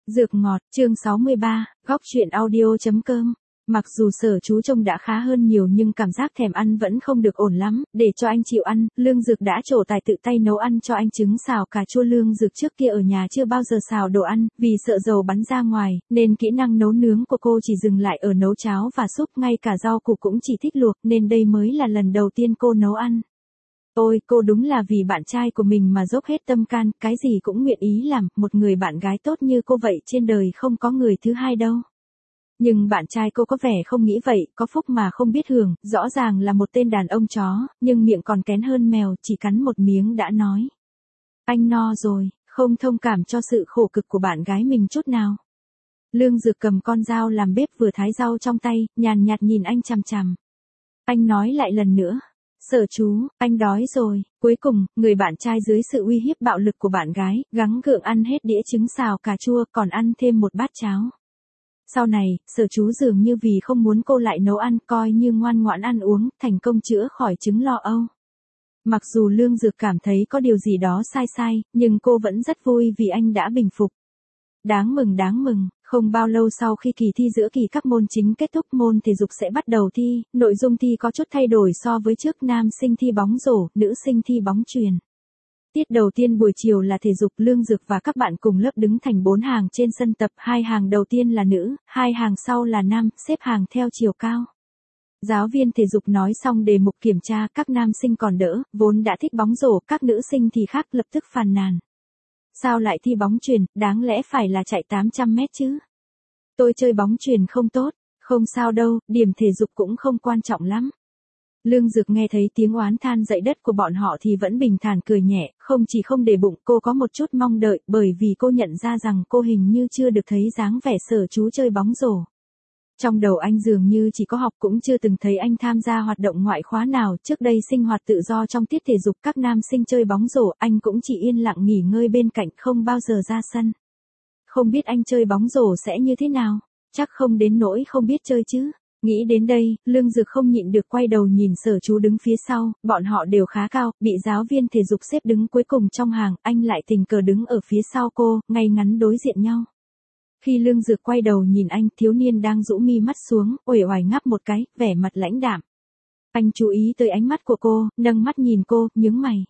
Dược ngọt, chương 63, góc truyện audio.com. Mặc dù Sở Chú trông đã khá hơn nhiều nhưng cảm giác thèm ăn vẫn không được ổn lắm, để cho anh chịu ăn, Lương Dược đã trổ tài tự tay nấu ăn cho anh trứng xào cà chua. Lương Dược trước kia ở nhà chưa bao giờ xào đồ ăn, vì sợ dầu bắn ra ngoài, nên kỹ năng nấu nướng của cô chỉ dừng lại ở nấu cháo và súp, ngay cả rau củ cũng chỉ thích luộc, nên đây mới là lần đầu tiên cô nấu ăn. Ôi, cô đúng là vì bạn trai của mình mà dốc hết tâm can, cái gì cũng nguyện ý làm, một người bạn gái tốt như cô vậy trên đời không có người thứ hai đâu. Nhưng bạn trai cô có vẻ không nghĩ vậy, có phúc mà không biết hưởng, rõ ràng là một tên đàn ông chó, nhưng miệng còn kén hơn mèo, chỉ cắn một miếng đã nói. Anh no rồi, không thông cảm cho sự khổ cực của bạn gái mình chút nào. Lương Dược cầm con dao làm bếp vừa thái rau trong tay, nhàn nhạt nhìn anh chằm chằm. Anh nói lại lần nữa. Sở Chú, anh đói rồi. Cuối cùng, người bạn trai dưới sự uy hiếp bạo lực của bạn gái, gắng gượng ăn hết đĩa trứng xào cà chua, còn ăn thêm một bát cháo. Sau này, Sở Chú dường như vì không muốn cô lại nấu ăn, coi như ngoan ngoãn ăn uống, thành công chữa khỏi chứng lo âu. Mặc dù Lương Dược cảm thấy có điều gì đó sai sai, nhưng cô vẫn rất vui vì anh đã bình phục. Đáng mừng, không bao lâu sau khi kỳ thi giữa kỳ các môn chính kết thúc, môn thể dục sẽ bắt đầu thi, nội dung thi có chút thay đổi so với trước, nam sinh thi bóng rổ, nữ sinh thi bóng chuyền. Tiết đầu tiên buổi chiều là thể dục, Lương Dược và các bạn cùng lớp đứng thành 4 hàng trên sân tập, 2 hàng đầu tiên là nữ, 2 hàng sau là nam, xếp hàng theo chiều cao. Giáo viên thể dục nói xong đề mục kiểm tra, các nam sinh còn đỡ, vốn đã thích bóng rổ, các nữ sinh thì khác, lập tức phàn nàn. Sao lại thi bóng chuyền, đáng lẽ phải là chạy 800 mét chứ. Tôi chơi bóng chuyền không tốt, không sao đâu, điểm thể dục cũng không quan trọng lắm. Lương Dược nghe thấy tiếng oán than dậy đất của bọn họ thì vẫn bình thản cười nhẹ, không chỉ không để bụng, cô có một chút mong đợi, bởi vì cô nhận ra rằng cô hình như chưa được thấy dáng vẻ Sở Chú chơi bóng rổ. Trong đầu anh dường như chỉ có học, cũng chưa từng thấy anh tham gia hoạt động ngoại khóa nào, trước đây sinh hoạt tự do trong tiết thể dục các nam sinh chơi bóng rổ, anh cũng chỉ yên lặng nghỉ ngơi bên cạnh, không bao giờ ra sân. Không biết anh chơi bóng rổ sẽ như thế nào, chắc không đến nỗi không biết chơi chứ. Nghĩ đến đây, Lương Dược không nhịn được quay đầu nhìn Sở Chú đứng phía sau, bọn họ đều khá cao, bị giáo viên thể dục xếp đứng cuối cùng trong hàng, anh lại tình cờ đứng ở phía sau cô, ngay ngắn đối diện nhau. Khi Lương Dược quay đầu nhìn anh, thiếu niên đang rũ mi mắt xuống, uể oải ngáp một cái, vẻ mặt lãnh đạm. Anh chú ý tới ánh mắt của cô, nâng mắt nhìn cô, nhướng mày.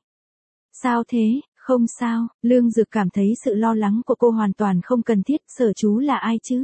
Sao thế, không sao, Lương Dược cảm thấy sự lo lắng của cô hoàn toàn không cần thiết, Sở Chú là ai chứ?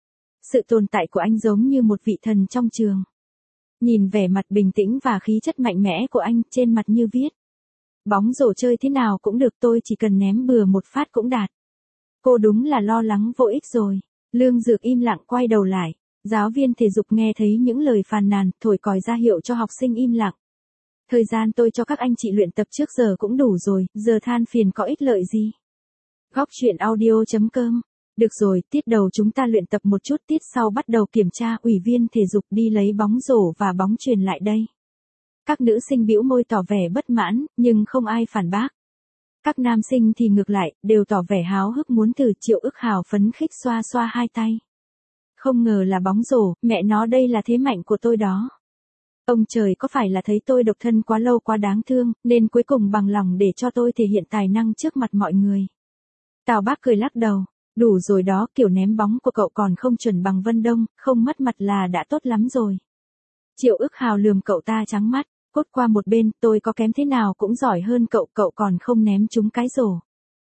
Sự tồn tại của anh giống như một vị thần trong trường. Nhìn vẻ mặt bình tĩnh và khí chất mạnh mẽ của anh, trên mặt như viết. Bóng rổ chơi thế nào cũng được, tôi chỉ cần ném bừa một phát cũng đạt. Cô đúng là lo lắng vô ích rồi. Lương Dược im lặng quay đầu lại. Giáo viên thể dục nghe thấy những lời phàn nàn, thổi còi ra hiệu cho học sinh im lặng. Thời gian tôi cho các anh chị luyện tập trước giờ cũng đủ rồi, giờ than phiền có ích lợi gì. Góc truyện audio.com. Được rồi, tiết đầu chúng ta luyện tập một chút, tiết sau bắt đầu kiểm tra. Ủy viên thể dục đi lấy bóng rổ và bóng chuyền lại đây. Các nữ sinh bĩu môi tỏ vẻ bất mãn, nhưng không ai phản bác. Các nam sinh thì ngược lại, đều tỏ vẻ háo hức muốn thử. Triệu Ức Hào phấn khích xoa xoa hai tay. Không ngờ là bóng rổ, mẹ nó đây là thế mạnh của tôi đó. Ông trời có phải là thấy tôi độc thân quá lâu quá đáng thương, nên cuối cùng bằng lòng để cho tôi thể hiện tài năng trước mặt mọi người. Tào Bác cười lắc đầu. Đủ rồi đó, kiểu ném bóng của cậu còn không chuẩn bằng Vân Đông, không mất mặt là đã tốt lắm rồi. Triệu Ức Hào lườm cậu ta trắng mắt, cốt qua một bên, tôi có kém thế nào cũng giỏi hơn cậu, cậu còn không ném trúng cái rổ.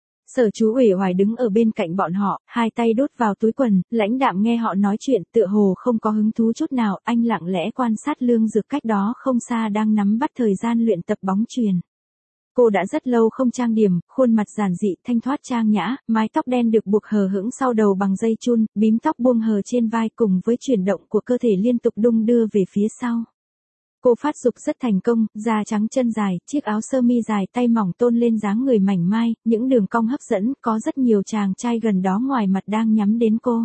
Sở Chú uể oải đứng ở bên cạnh bọn họ, hai tay đút vào túi quần, lãnh đạm nghe họ nói chuyện, tựa hồ không có hứng thú chút nào, anh lặng lẽ quan sát Lương Dược cách đó không xa đang nắm bắt thời gian luyện tập bóng chuyền. Cô đã rất lâu không trang điểm, khuôn mặt giản dị, thanh thoát trang nhã, mái tóc đen được buộc hờ hững sau đầu bằng dây chun, bím tóc buông hờ trên vai cùng với chuyển động của cơ thể liên tục đung đưa về phía sau. Cô phát dục rất thành công, da trắng chân dài, chiếc áo sơ mi dài tay mỏng tôn lên dáng người mảnh mai, những đường cong hấp dẫn, có rất nhiều chàng trai gần đó ngoài mặt đang nhắm đến cô.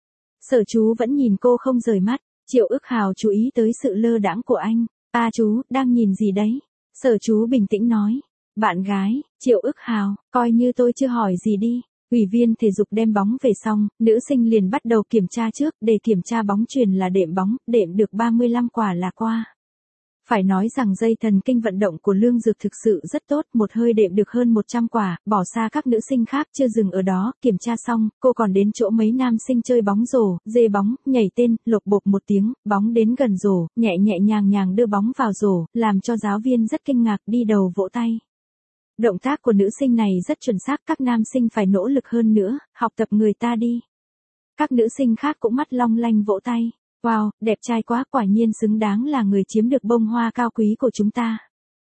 Sở Chú vẫn nhìn cô không rời mắt, Triệu Ức Hào chú ý tới sự lơ đãng của anh. Chú, đang nhìn gì đấy? Sở Chú bình tĩnh nói. Bạn gái, Triệu Ức Hào, coi như tôi chưa hỏi gì đi. Ủy viên thể dục đem bóng về xong, nữ sinh liền bắt đầu kiểm tra trước, để kiểm tra bóng chuyền là đệm bóng, đệm được 35 quả là qua. Phải nói rằng dây thần kinh vận động của Lương Dược thực sự rất tốt, một hơi đệm được hơn 100 quả, bỏ xa các nữ sinh khác chưa dừng ở đó, kiểm tra xong, cô còn đến chỗ mấy nam sinh chơi bóng rổ, dê bóng, nhảy tên, lộc bộp một tiếng, bóng đến gần rổ, nhẹ nhàng đưa bóng vào rổ, làm cho giáo viên rất kinh ngạc, đi đầu vỗ tay. Động tác của nữ sinh này rất chuẩn xác, các nam sinh phải nỗ lực hơn nữa, học tập người ta đi. Các nữ sinh khác cũng mắt long lanh vỗ tay. Wow, đẹp trai quá, quả nhiên xứng đáng là người chiếm được bông hoa cao quý của chúng ta.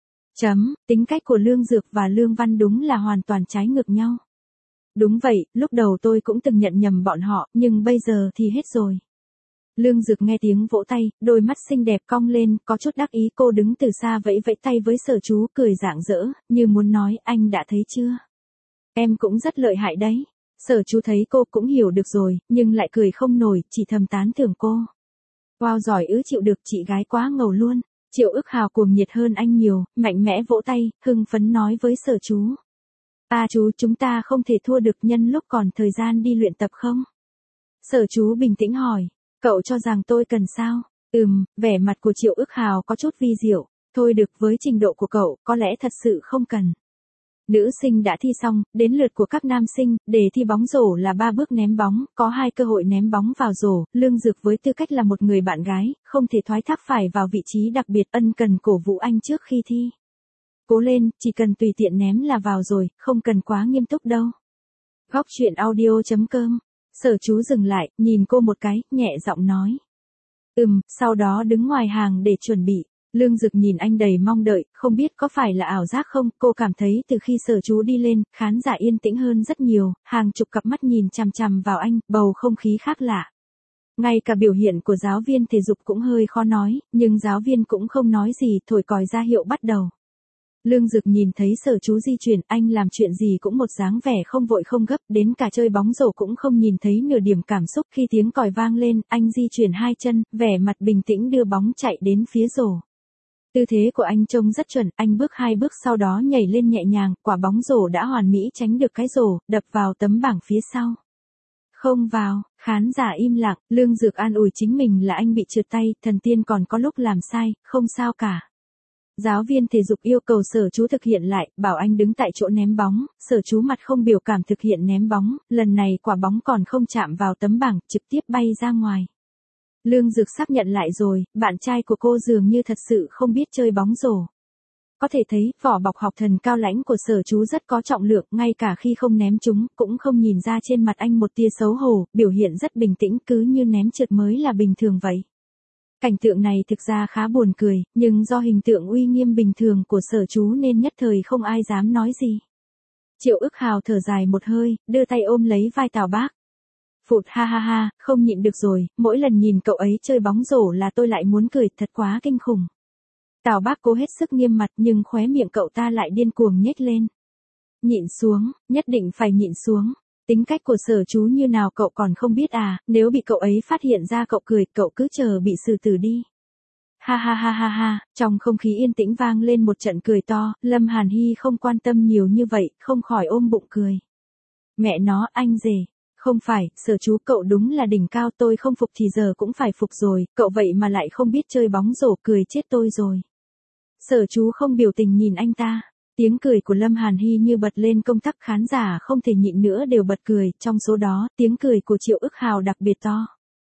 Tính cách của Lương Dược và Lương Văn đúng là hoàn toàn trái ngược nhau. Đúng vậy, lúc đầu tôi cũng từng nhận nhầm bọn họ, nhưng bây giờ thì hết rồi. Lương Dược nghe tiếng vỗ tay, đôi mắt xinh đẹp cong lên, có chút đắc ý, cô đứng từ xa vẫy vẫy tay với Sở Chú, cười rạng rỡ, như muốn nói, anh đã thấy chưa? Em cũng rất lợi hại đấy. Sở Chú thấy cô cũng hiểu được rồi, nhưng lại cười không nổi, chỉ thầm tán thưởng cô. Wow, giỏi chịu được, chị gái quá ngầu luôn. Triệu Ức Hào cuồng nhiệt hơn anh nhiều, mạnh mẽ vỗ tay, hưng phấn nói với Sở Chú. Chú, chúng ta không thể thua được, nhân lúc còn thời gian đi luyện tập không? Sở Chú bình tĩnh hỏi, cậu cho rằng tôi cần sao? Vẻ mặt của Triệu Ức Hào có chút vi diệu, thôi được, với trình độ của cậu, có lẽ thật sự không cần. Nữ sinh đã thi xong, đến lượt của các nam sinh, để thi bóng rổ là 3 bước ném bóng, có 2 cơ hội ném bóng vào rổ, Lương Dược với tư cách là một người bạn gái, không thể thoái thác phải vào vị trí đặc biệt, ân cần cổ vũ anh trước khi thi. Cố lên, chỉ cần tùy tiện ném là vào rồi, không cần quá nghiêm túc đâu. Góc truyện audio.com. Sở Chú dừng lại, nhìn cô một cái, nhẹ giọng nói. Sau đó đứng ngoài hàng để chuẩn bị. Lương Dực nhìn anh đầy mong đợi, không biết có phải là ảo giác không, cô cảm thấy từ khi Sở Chú đi lên, khán giả yên tĩnh hơn rất nhiều, hàng chục cặp mắt nhìn chằm chằm vào anh, bầu không khí khác lạ. Ngay cả biểu hiện của giáo viên thể dục cũng hơi khó nói, nhưng giáo viên cũng không nói gì, thổi còi ra hiệu bắt đầu. Lương Dực nhìn thấy Sở Chú di chuyển, anh làm chuyện gì cũng một dáng vẻ không vội không gấp, đến cả chơi bóng rổ cũng không nhìn thấy nửa điểm cảm xúc. Khi tiếng còi vang lên, anh di chuyển 2 chân, vẻ mặt bình tĩnh đưa bóng chạy đến phía rổ. Tư thế của anh trông rất chuẩn, anh bước 2 bước sau đó nhảy lên nhẹ nhàng, quả bóng rổ đã hoàn mỹ tránh được cái rổ, đập vào tấm bảng phía sau. Không vào, khán giả im lặng, Lương Dược an ủi chính mình là anh bị trượt tay, thần tiên còn có lúc làm sai, không sao cả. Giáo viên thể dục yêu cầu Sở Chú thực hiện lại, bảo anh đứng tại chỗ ném bóng, Sở Chú mặt không biểu cảm thực hiện ném bóng, lần này quả bóng còn không chạm vào tấm bảng, trực tiếp bay ra ngoài. Lương Dược xác nhận lại rồi, bạn trai của cô dường như thật sự không biết chơi bóng rổ. Có thể thấy, vỏ bọc học thần cao lãnh của Sở Chú rất có trọng lượng, ngay cả khi không ném chúng, cũng không nhìn ra trên mặt anh một tia xấu hổ, biểu hiện rất bình tĩnh, cứ như ném trượt mới là bình thường vậy. Cảnh tượng này thực ra khá buồn cười, nhưng do hình tượng uy nghiêm bình thường của Sở Chú nên nhất thời không ai dám nói gì. Triệu Ức Hào thở dài một hơi, đưa tay ôm lấy vai Tào Bác. Phụt, ha ha ha, không nhịn được rồi, mỗi lần nhìn cậu ấy chơi bóng rổ là tôi lại muốn cười, thật quá kinh khủng. Tào Bác cố hết sức nghiêm mặt nhưng khóe miệng cậu ta lại điên cuồng nhếch lên. Nhịn xuống, nhất định phải nhịn xuống. Tính cách của Sở Chú như nào cậu còn không biết à, nếu bị cậu ấy phát hiện ra cậu cười, cậu cứ chờ bị xử tử đi. Ha ha ha ha ha, trong không khí yên tĩnh vang lên một trận cười to, Lâm Hàn Hy không quan tâm nhiều như vậy, không khỏi ôm bụng cười. Mẹ nó, anh rể. Không phải, Sở Chú cậu đúng là đỉnh cao, tôi không phục thì giờ cũng phải phục rồi, cậu vậy mà lại không biết chơi bóng rổ, cười chết tôi rồi. Sở Chú không biểu tình nhìn anh ta. Tiếng cười của Lâm Hàn Hy như bật lên công tắc, khán giả không thể nhịn nữa đều bật cười, trong số đó, tiếng cười của Triệu Ức Hào đặc biệt to.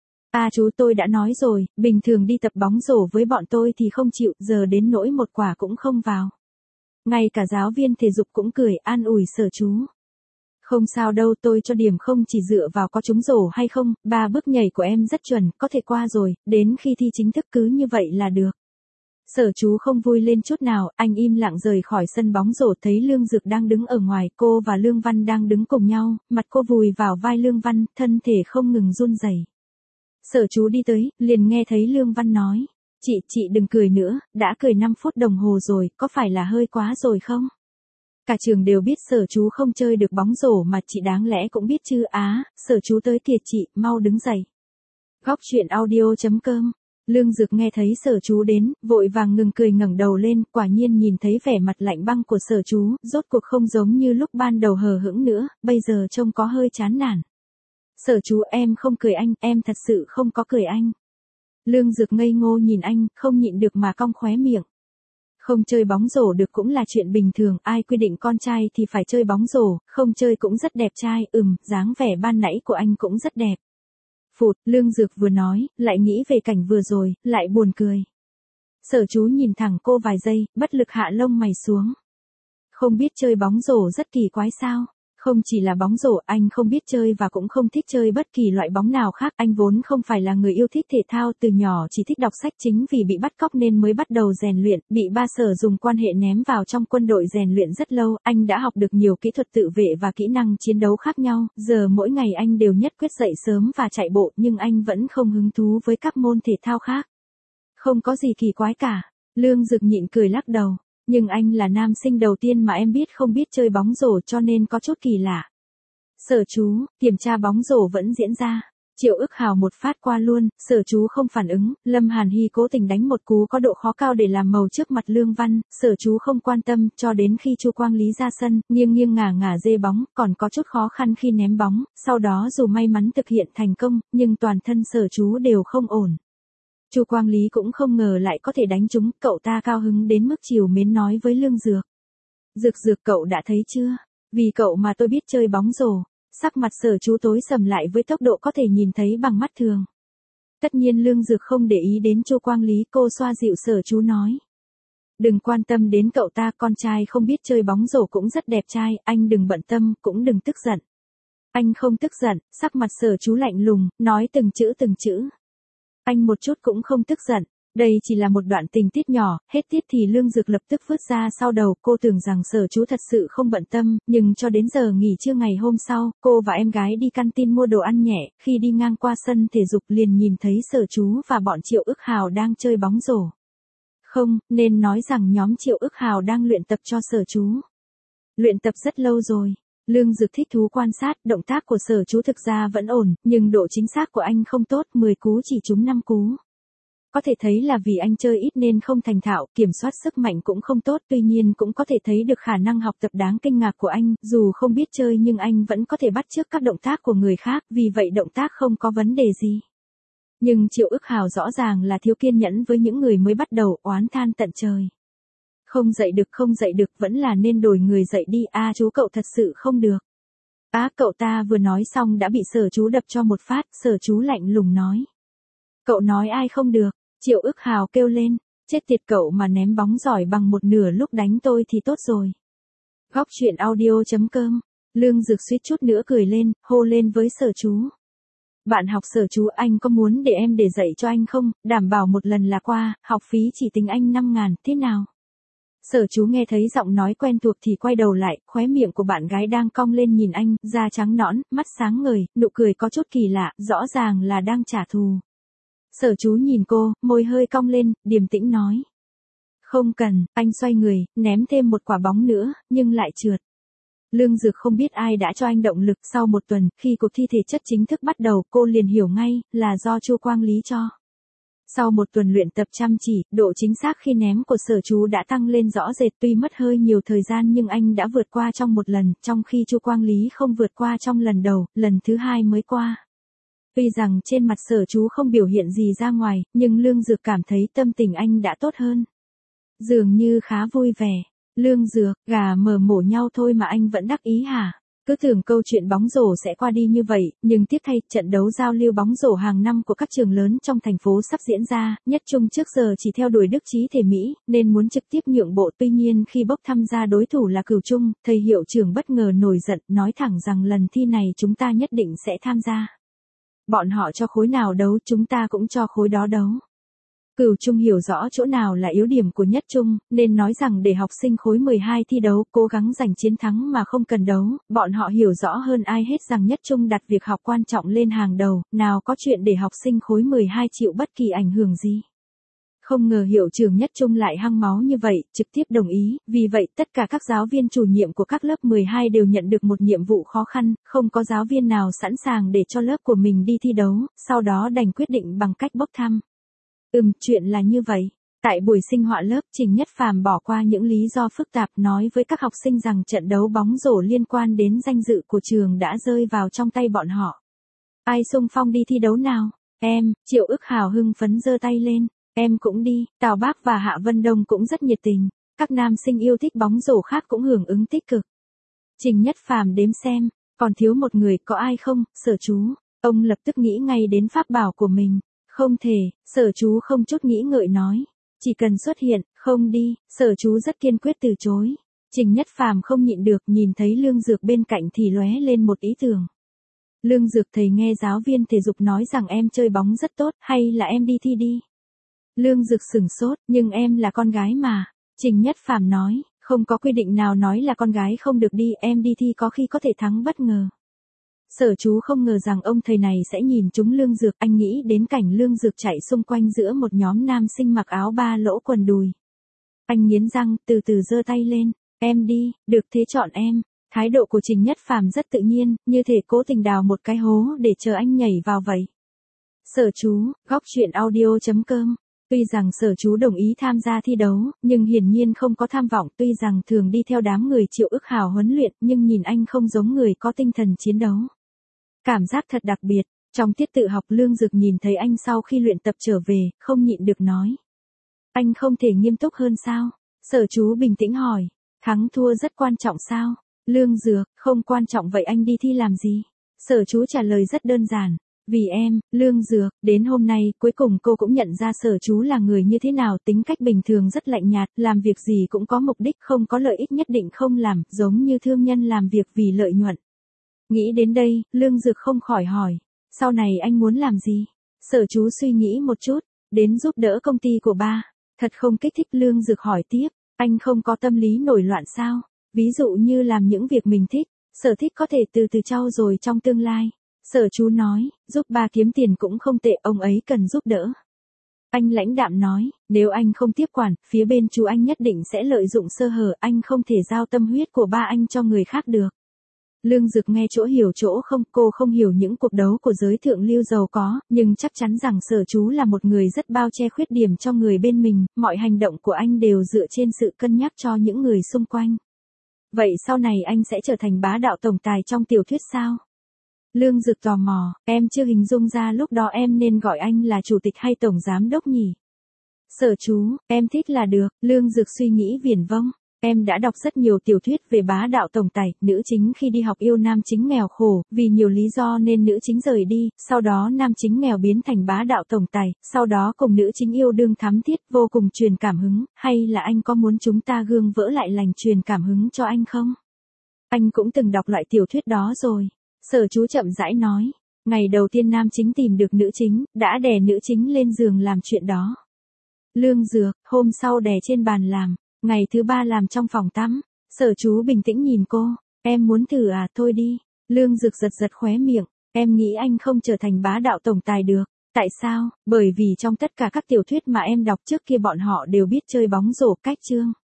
Chú tôi đã nói rồi, bình thường đi tập bóng rổ với bọn tôi thì không chịu, giờ đến nỗi một quả cũng không vào. Ngay cả giáo viên thể dục cũng cười, an ủi Sở Chú. Không sao đâu, tôi cho điểm không chỉ dựa vào có trúng rổ hay không, 3 bước nhảy của em rất chuẩn, có thể qua rồi, đến khi thi chính thức cứ như vậy là được. Sở Chú không vui lên chút nào, anh im lặng rời khỏi sân bóng rổ, thấy Lương Dực đang đứng ở ngoài, cô và Lương Văn đang đứng cùng nhau, mặt cô vùi vào vai Lương Văn, thân thể không ngừng run rẩy. Sở Chú đi tới, liền nghe thấy Lương Văn nói, chị đừng cười nữa, đã cười 5 phút đồng hồ rồi, có phải là hơi quá rồi không? Cả trường đều biết Sở Chú không chơi được bóng rổ mà chị đáng lẽ cũng biết chứ. Sở Chú tới kìa chị, mau đứng dậy. Góc truyện audio.com. Lương Dực nghe thấy Sở Chú đến, vội vàng ngừng cười, ngẩng đầu lên, quả nhiên nhìn thấy vẻ mặt lạnh băng của Sở Chú, rốt cuộc không giống như lúc ban đầu hờ hững nữa, bây giờ trông có hơi chán nản. Sở Chú, em không cười anh, em thật sự không có cười anh. Lương Dược ngây ngô nhìn anh, không nhịn được mà cong khóe miệng. Không chơi bóng rổ được cũng là chuyện bình thường, ai quy định con trai thì phải chơi bóng rổ, không chơi cũng rất đẹp trai, dáng vẻ ban nãy của anh cũng rất đẹp. Phụt, Lương Dược vừa nói, lại nghĩ về cảnh vừa rồi, lại buồn cười. Sở Chú nhìn thẳng cô vài giây, bất lực hạ lông mày xuống. Không biết chơi bóng rổ rất kỳ quái sao? Không chỉ là bóng rổ, anh không biết chơi và cũng không thích chơi bất kỳ loại bóng nào khác. Anh vốn không phải là người yêu thích thể thao, từ nhỏ chỉ thích đọc sách, chính vì bị bắt cóc nên mới bắt đầu rèn luyện, bị ba Sở dùng quan hệ ném vào trong quân đội rèn luyện rất lâu. Anh đã học được nhiều kỹ thuật tự vệ và kỹ năng chiến đấu khác nhau, giờ mỗi ngày anh đều nhất quyết dậy sớm và chạy bộ, nhưng anh vẫn không hứng thú với các môn thể thao khác. Không có gì kỳ quái cả. Lương Dực nhịn cười lắc đầu. Nhưng anh là nam sinh đầu tiên mà em biết không biết chơi bóng rổ cho nên có chút kỳ lạ. Sở Chú, kiểm tra bóng rổ vẫn diễn ra. Triệu Ức Hào một phát qua luôn, Sở Chú không phản ứng, Lâm Hàn Hy cố tình đánh một cú có độ khó cao để làm màu trước mặt Lương Văn, Sở Chú không quan tâm, cho đến khi Chu Quang Lý ra sân, nghiêng nghiêng ngả ngả dê bóng, còn có chút khó khăn khi ném bóng, sau đó dù may mắn thực hiện thành công, nhưng toàn thân Sở Chú đều không ổn. Chu Quang Lý cũng không ngờ lại có thể đánh trúng, cậu ta cao hứng đến mức trìu mến nói với Lương Dược. Dược cậu đã thấy chưa? Vì cậu mà tôi biết chơi bóng rổ. Sắc mặt Sở Chú tối sầm lại với tốc độ có thể nhìn thấy bằng mắt thường. Tất nhiên Lương Dược không để ý đến Chu Quang Lý, cô xoa dịu Sở Chú nói. Đừng quan tâm đến cậu ta, con trai không biết chơi bóng rổ cũng rất đẹp trai, anh đừng bận tâm, cũng đừng tức giận. Anh không tức giận, sắc mặt Sở Chú lạnh lùng, nói từng chữ. Anh một chút cũng không tức giận, đây chỉ là một đoạn tình tiết nhỏ, hết tiết thì Lương Dược lập tức vứt ra sau đầu, cô tưởng rằng Sở Chú thật sự không bận tâm, nhưng cho đến giờ nghỉ trưa ngày hôm sau, cô và em gái đi canteen mua đồ ăn nhẹ, khi đi ngang qua sân thể dục liền nhìn thấy Sở Chú và bọn Triệu Ức Hào đang chơi bóng rổ. Không, nên nói rằng nhóm Triệu Ức Hào đang luyện tập cho Sở Chú. Luyện tập rất lâu rồi. Lương Dực thích thú quan sát, động tác của Sở Chú thực ra vẫn ổn, nhưng độ chính xác của anh không tốt, 10 cú chỉ trúng 5 cú. Có thể thấy là vì anh chơi ít nên không thành thạo, kiểm soát sức mạnh cũng không tốt, tuy nhiên cũng có thể thấy được khả năng học tập đáng kinh ngạc của anh, dù không biết chơi nhưng anh vẫn có thể bắt chước các động tác của người khác, vì vậy động tác không có vấn đề gì. Nhưng Triệu Ức Hào rõ ràng là thiếu kiên nhẫn với những người mới bắt đầu, oán than tận trời. Không dạy được, vẫn là nên đổi người dạy đi, chú cậu thật sự không được. Cậu ta vừa nói xong đã bị Sở Chú đập cho một phát, Sở Chú lạnh lùng nói. Cậu nói ai không được? Triệu Ức Hào kêu lên, chết tiệt, cậu mà ném bóng giỏi bằng một nửa lúc đánh tôi thì tốt rồi. Góc truyện audio.com, Lương Dực suýt chút nữa cười lên, hô lên với Sở Chú. Bạn học Sở Chú, anh có muốn để em để dạy cho anh không? Đảm bảo một lần là qua, học phí chỉ tính anh 5.000, thế nào? Sở Chú nghe thấy giọng nói quen thuộc thì quay đầu lại, khóe miệng của bạn gái đang cong lên nhìn anh, da trắng nõn, mắt sáng ngời, nụ cười có chút kỳ lạ, rõ ràng là đang trả thù. Sở Chú nhìn cô, môi hơi cong lên, điềm tĩnh nói. Không cần, anh xoay người, ném thêm một quả bóng nữa, nhưng lại trượt. Lương Dực không biết ai đã cho anh động lực, sau một tuần, khi cuộc thi thể chất chính thức bắt đầu, cô liền hiểu ngay, là do Chu Quang Lý cho. Sau một tuần luyện tập chăm chỉ, độ chính xác khi ném của Sở Chú đã tăng lên rõ rệt, tuy mất hơi nhiều thời gian nhưng anh đã vượt qua trong một lần, trong khi Chu Quang Lý không vượt qua trong lần đầu, lần thứ hai mới qua. Tuy rằng trên mặt Sở Chú không biểu hiện gì ra ngoài, nhưng Lương Dược cảm thấy tâm tình anh đã tốt hơn. Dường như khá vui vẻ. Lương Dược, gà mờ mổ nhau thôi mà anh vẫn đắc ý hả? Cứ tưởng câu chuyện bóng rổ sẽ qua đi như vậy, nhưng tiếc thay, trận đấu giao lưu bóng rổ hàng năm của các trường lớn trong thành phố sắp diễn ra, Nhất Trung trước giờ chỉ theo đuổi đức trí thể Mỹ, nên muốn trực tiếp nhượng bộ, tuy nhiên khi bốc thăm ra đối thủ là Cửu Trung, thầy hiệu trưởng bất ngờ nổi giận, nói thẳng rằng lần thi này chúng ta nhất định sẽ tham gia. Bọn họ cho khối nào đấu, chúng ta cũng cho khối đó đấu. Cửu Trung hiểu rõ chỗ nào là yếu điểm của Nhất Trung, nên nói rằng để học sinh khối 12 thi đấu, cố gắng giành chiến thắng mà không cần đấu, bọn họ hiểu rõ hơn ai hết rằng Nhất Trung đặt việc học quan trọng lên hàng đầu, nào có chuyện để học sinh khối 12 chịu bất kỳ ảnh hưởng gì. Không ngờ hiệu trưởng Nhất Trung lại hăng máu như vậy, trực tiếp đồng ý, vì vậy tất cả các giáo viên chủ nhiệm của các lớp 12 đều nhận được một nhiệm vụ khó khăn, không có giáo viên nào sẵn sàng để cho lớp của mình đi thi đấu, sau đó đành quyết định bằng cách bốc thăm. Chuyện là như vậy. Tại buổi sinh hoạt lớp, Trình Nhất Phàm bỏ qua những lý do phức tạp, nói với các học sinh rằng trận đấu bóng rổ liên quan đến danh dự của trường đã rơi vào trong tay bọn họ. Ai xung phong đi thi đấu nào? Em, Triệu Ức Hào hưng phấn giơ tay lên. Em cũng đi, Tào Bác và Hạ Vân Đông cũng rất nhiệt tình. Các nam sinh yêu thích bóng rổ khác cũng hưởng ứng tích cực. Trình Nhất Phàm đếm xem, còn thiếu một người, có ai không, Sở Chú. Ông lập tức nghĩ ngay đến pháp bảo của mình. Không thể, Sở Chú không chút nghĩ ngợi nói. Chỉ cần xuất hiện, không đi, Sở Chú rất kiên quyết từ chối. Trình Nhất Phàm không nhịn được, nhìn thấy Lương Dược bên cạnh thì lóe lên một ý tưởng. Lương Dược thầy nghe giáo viên thể dục nói rằng em chơi bóng rất tốt, hay là em đi thi đi. Lương Dược sửng sốt, nhưng em là con gái mà. Trình Nhất Phàm nói, không có quy định nào nói là con gái không được đi, em đi thi có khi có thể thắng bất ngờ. Sở Chú không ngờ rằng ông thầy này sẽ nhìn trúng Lương Dược, anh nghĩ đến cảnh Lương Dược chạy xung quanh giữa một nhóm nam sinh mặc áo ba lỗ quần đùi. Anh nghiến răng, từ từ giơ tay lên, em đi, được thế chọn em. Thái độ của Trình Nhất Phàm rất tự nhiên, như thể cố tình đào một cái hố để chờ anh nhảy vào vậy. Sở Chú, góc truyện audio.com. Tuy rằng Sở Chú đồng ý tham gia thi đấu, nhưng hiển nhiên không có tham vọng, tuy rằng thường đi theo đám người Triệu Ức Hào huấn luyện, nhưng nhìn anh không giống người có tinh thần chiến đấu. Cảm giác thật đặc biệt. Trong tiết tự học, Lương Dược nhìn thấy anh sau khi luyện tập trở về, không nhịn được nói. Anh không thể nghiêm túc hơn sao? Sở Chú bình tĩnh hỏi. Thắng thua rất quan trọng sao? Lương Dược, không quan trọng vậy anh đi thi làm gì? Sở Chú trả lời rất đơn giản. Vì em, Lương Dược, đến hôm nay, cuối cùng cô cũng nhận ra Sở Chú là người như thế nào, tính cách bình thường rất lạnh nhạt, làm việc gì cũng có mục đích, không có lợi ích nhất định không làm, giống như thương nhân làm việc vì lợi nhuận. Nghĩ đến đây, Lương Dược không khỏi hỏi, sau này anh muốn làm gì? Sở Chú suy nghĩ một chút, đến giúp đỡ công ty của ba. Thật không kích thích. Lương Dược hỏi tiếp, anh không có tâm lý nổi loạn sao? Ví dụ như làm những việc mình thích, sở thích có thể từ từ trau dồi trong tương lai. Sở Chú nói, giúp ba kiếm tiền cũng không tệ, ông ấy cần giúp đỡ. Anh lãnh đạm nói, nếu anh không tiếp quản, phía bên chú anh nhất định sẽ lợi dụng sơ hở, anh không thể giao tâm huyết của ba anh cho người khác được. Lương Dược nghe chỗ hiểu chỗ không, cô không hiểu những cuộc đấu của giới thượng lưu giàu có, nhưng chắc chắn rằng Sở Chú là một người rất bao che khuyết điểm cho người bên mình, mọi hành động của anh đều dựa trên sự cân nhắc cho những người xung quanh. Vậy sau này anh sẽ trở thành bá đạo tổng tài trong tiểu thuyết sao? Lương Dược tò mò, em chưa hình dung ra lúc đó em nên gọi anh là chủ tịch hay tổng giám đốc nhỉ? Sở Chú, em thích là được. Lương Dược suy nghĩ viển vông. Em đã đọc rất nhiều tiểu thuyết về bá đạo tổng tài, nữ chính khi đi học yêu nam chính nghèo khổ, vì nhiều lý do nên nữ chính rời đi, sau đó nam chính nghèo biến thành bá đạo tổng tài, sau đó cùng nữ chính yêu đương thắm thiết, vô cùng truyền cảm hứng, hay là anh có muốn chúng ta gương vỡ lại lành truyền cảm hứng cho anh không? Anh cũng từng đọc loại tiểu thuyết đó rồi. Sở Chú chậm rãi nói, ngày đầu tiên nam chính tìm được nữ chính, đã đè nữ chính lên giường làm chuyện đó. Lương Dược, hôm sau đè trên bàn làm. Ngày thứ ba làm trong phòng tắm. Sở Chú bình tĩnh nhìn cô, em muốn thử à, thôi đi. Lương Dược giật giật khóe miệng, em nghĩ anh không trở thành bá đạo tổng tài được. Tại sao? Bởi vì trong tất cả các tiểu thuyết mà em đọc trước kia bọn họ đều biết chơi bóng rổ cách chương.